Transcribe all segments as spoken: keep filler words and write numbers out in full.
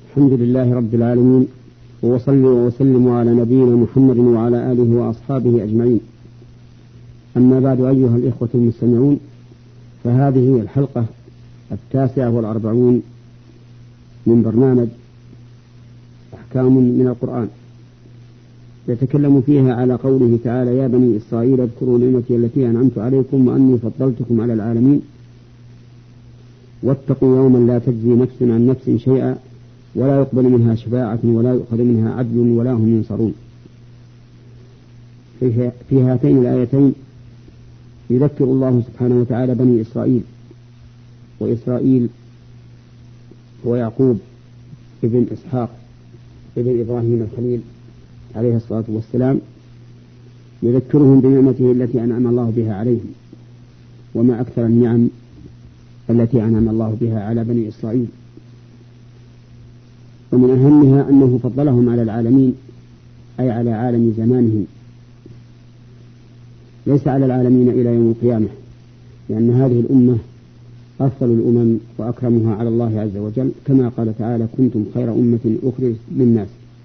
الحمد لله رب العالمين، وصلي وسلم على نبينا محمد وعلى آله وأصحابه أجمعين. أما بعد، أيها الإخوة المستمعون، فهذه الحلقة التاسعة والأربعون من برنامج أحكام من القرآن، يتكلم فيها على قوله تعالى: يا بني إسرائيل اذكروا نعمتي التي أنعمت عليكم وأني فضلتكم على العالمين، واتقوا يوما لا تجزي نفس عن نفس شيئا ولا يقبل منها شفاعة ولا يؤخذ منها عدل ولا هم ينصرون. في هاتين الآيتين يذكر الله سبحانه وتعالى بني إسرائيل، وإسرائيل هو يعقوب ابن إسحاق ابن إبراهيم الخليل عليه الصلاة والسلام، يذكرهم بنعمته التي أنعم الله بها عليهم. وما أكثر النعم التي أنعم الله بها على بني إسرائيل، ومن أهمها أنه فضلهم على العالمين، أي على عالم زمانهم، ليس على العالمين إلى يوم القيامة، لأن هذه الأمة أفضل الأمم وأكرمها على الله عز وجل، كما قال تعالى: كنتم خير أمة أخرجت للناس.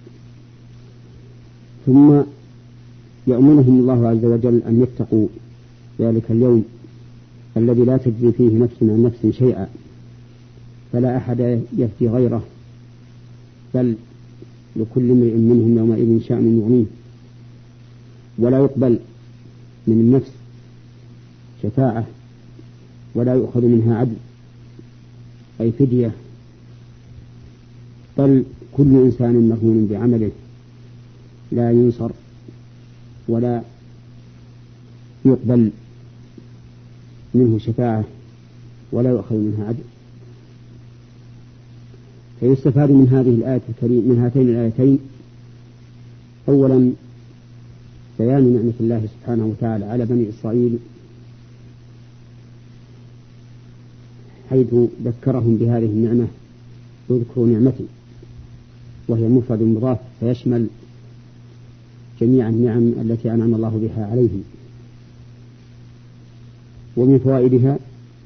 ثم يأمرهم الله عز وجل أن يتقوا ذلك اليوم الذي لا تجزي فيه نفس عن نفس شيئا، فلا أحد يفتي غيره، بل لكل امرئ منهم يومئذ شأن يغنيه، ولا يقبل من النفس شفاعة ولا يؤخذ منها عدل أي فدية، بل كل إنسان مرهون بعمله، لا ينصر ولا يقبل منه شفاعة ولا يؤخذ منها عدل. فيستفاد من هذه الآية الكريمة، من هاتين الآيتين، أولا بيان نعمة الله سبحانه وتعالى على بني إسرائيل، حيث ذكرهم بهذه النعمة: اذكروا نعمتي، وهي مفرد مضاف فيشمل جميع النعم التي أنعم الله بها عليهم. ومن فوائدها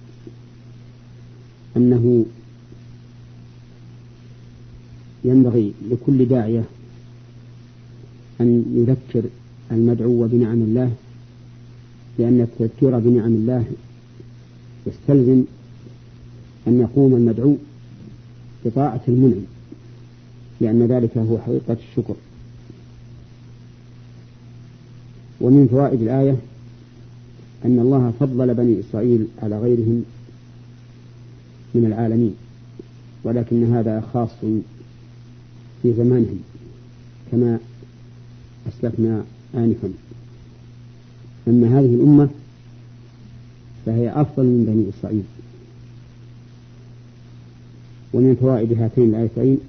أنه ينبغي لكل داعية أن يذكر المدعو بنعم الله، لأن التذكير بنعم الله يستلزم أن يقوم المدعو بطاعة المنعم، لأن ذلك هو حقيقة الشكر. ومن فوائد الآية أن الله فضل بني إسرائيل على غيرهم من العالمين، ولكن هذا خاص في زمانهم كما أسلفنا آنفا. أما هذه الأمة فهي أفضل من بني إسرائيل. ومن فوائد هاتين الآيتين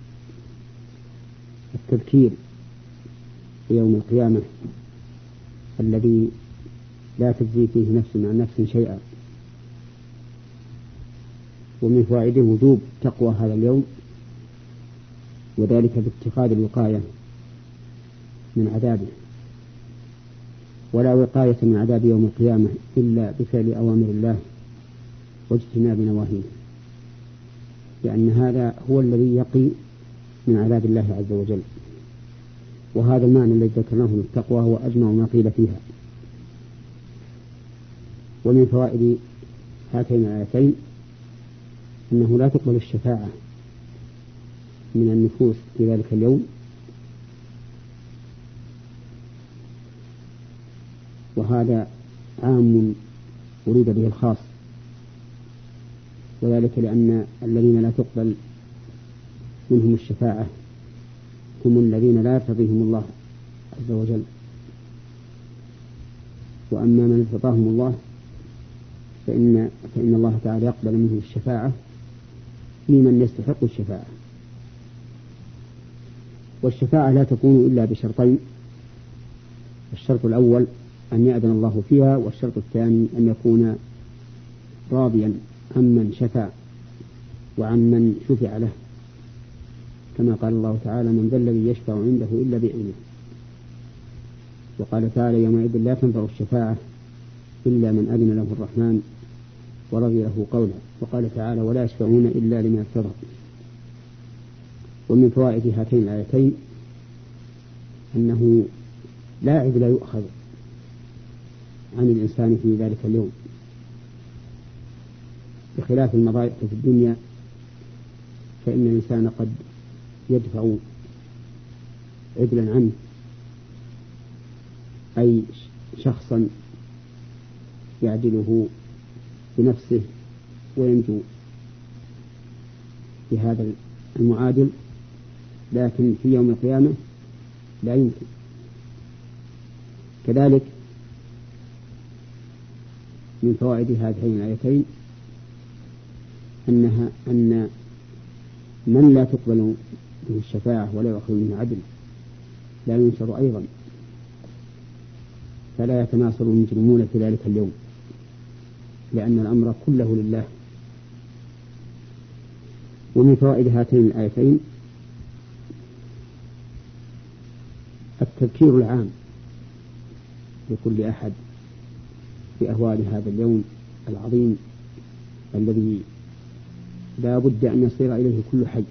التذكير بيوم القيامة الذي لا تجزي فيه نفس عن نفس شيئا. ومن فوائده وجوب تقوى هذا اليوم، وذلك باتخاذ الوقاية من عذابه، ولا وقاية من عذاب يوم القيامة إلا بفعل أوامر الله واجتناب نواهيه، لأن هذا هو الذي يقي من عذاب الله عز وجل. وهذا المعنى الذي ذكرناه من التقوى هو أجمع ما قيل فيها. ومن فوائد هاتين الآيتين أنه لا تقبل الشفاعة من النفوس في ذلك اليوم، وهذا عام أريد به الخاص، وذلك لأن الذين لا تقبل منهم الشفاعة هم الذين لا يرتضيهم الله عز وجل. وأما من ارتضاهم الله فإن, فإن الله تعالى يقبل منه الشفاعة ممن يستحق الشفاعة. والشفاعة لا تكون إلا بشرطين: الشرط الأول أن يأذن الله فيها، والشرط الثاني أن يكون راضيا عمن شفع وعمن شفع له، كما قال الله تعالى: من ذا الذي يشفع عنده إلا بإذنه. وقال تعالى: يومئذ لا تنفع الشفاعة إلا من أذن له الرحمن ورضي له قولا. وقال تعالى: ولا يشفعون إلا لمن ارتضى. ومن فوائد هاتين الآيتين أنه لا عدل يؤخذ عن الإنسان في ذلك اليوم، بخلاف المضايق في الدنيا فإن الإنسان قد يدفع عدلا عنه أي شخصا يعدله بنفسه وينجو بهذا المعادل، لكن في يوم القيامة لا يمكن. كذلك من فوائد هاتين الآيتين أنها أن من لا تقبل به الشفاعة ولا يؤخذ منه عدل لا ينشر أيضا، فلا يتناصر المجرمون في ذلك اليوم، لأن الأمر كله لله. ومن فوائد هاتين الآيتين التذكير العام لكل أحد بأهوال هذا اليوم العظيم الذي لا بد أن يصير إليه كل حي،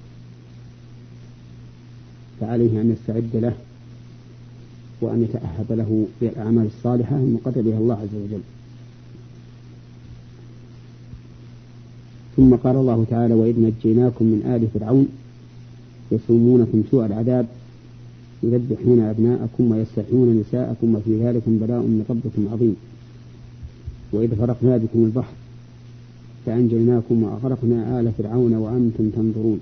فعليه أن يستعد له وأن يتأهب له بالأعمال الصالحة المقدر بها الله عز وجل. ثم قال الله تعالى: وإذ نجيناكم من آل فرعون يسومونكم سوء العذاب يذبحون أبناءكم ويستحيون نساءكم وفي ذلك بلاء من ربكم عظيم. وإذ فرقنا بكم البحر فأنجيناكم وأغرقنا آل فرعون وأنتم تنظرون.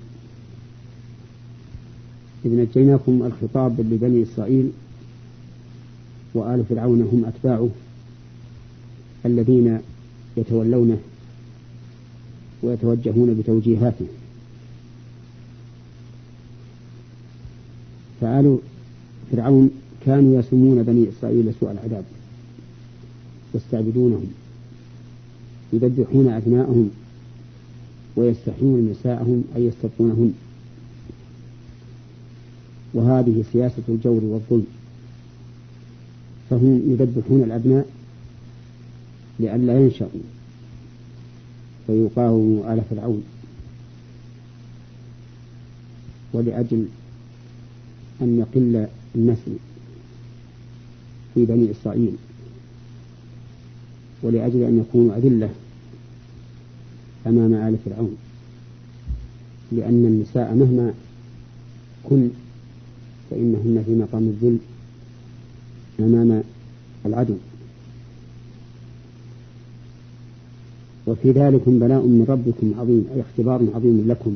إذ نجيناكم الخطاب لبني إسرائيل، وآل فرعون هم أتباعه الذين يتولونه ويتوجهون بتوجيهاته. فآل فرعون كانوا يسمون بني إسرائيل سوء العذاب، يستعبدونهم، يذبحون أبناءهم ويستحيون نساءهم أي يستبقونهن، وهذه سياسة الجور والظلم. فهم يذبحون الأبناء لئلا ينشأوا فيقاوموا آل فرعون، ولأجل أن يقل النسل في بني إسرائيل، ولأجل أن يكونوا أذلة أمام آل فرعون، لأن النساء مهما كن فإنهن في مقام الذل أمام العدو. وفي ذلك بلاء من ربكم عظيم، أي اختبار عظيم لكم،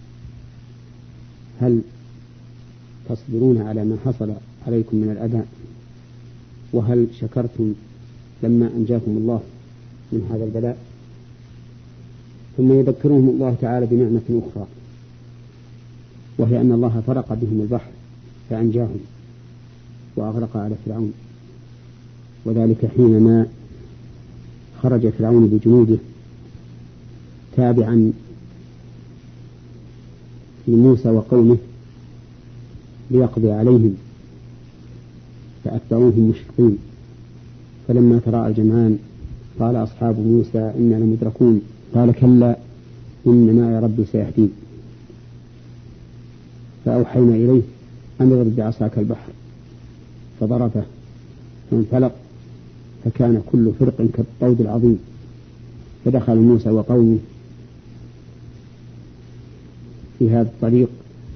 هل تصبرون على ما حصل عليكم من الأذى؟ وهل شكرتم لما أنجاكم الله من هذا البلاء؟ ثم يذكرهم الله تعالى بنعمة أخرى، وهي أن الله فرق بهم البحر فأنجاهم وأغرق على فرعون، وذلك حينما خرج فرعون بجنوده تابعا لموسى وقومه ليقضي عليهم فأتبعوهم مشرقين، فلما تراءى الجمعان قال أصحاب موسى إنا لمدركون قال كلا إن معي ربي سيهدين. فأوحينا إليه أن اضرب بعصاك البحر فضربه فانفلق فكان كل فرق كالطود العظيم. فدخل موسى وقومه في هذا الطريق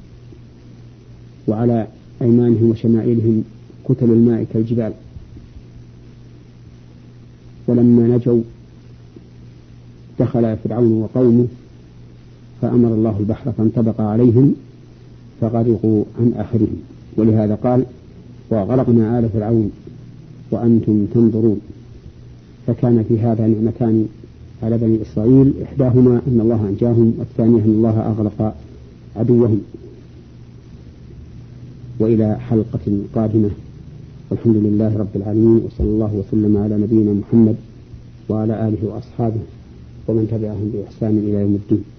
وعلى أيمانهم وشمائلهم كتل الماء كالجبال، ولما نجوا دخل فرعون وقومه فأمر الله البحر فانطبق عليهم فغرقوا عن آخرهم. ولهذا قال وغرقنا آل فرعون وأنتم تنظرون. فكان في هذا نعمتان على بني إسرائيل، إحداهما أن الله أنجاهم، والثانية أن الله أغرق عدوهم. وإلى حلقة قادمة، والحمد لله رب العالمين، وصلى الله وسلم على نبينا محمد وعلى آله وأصحابه ومن تبعهم بإحسان إلى يوم الدين.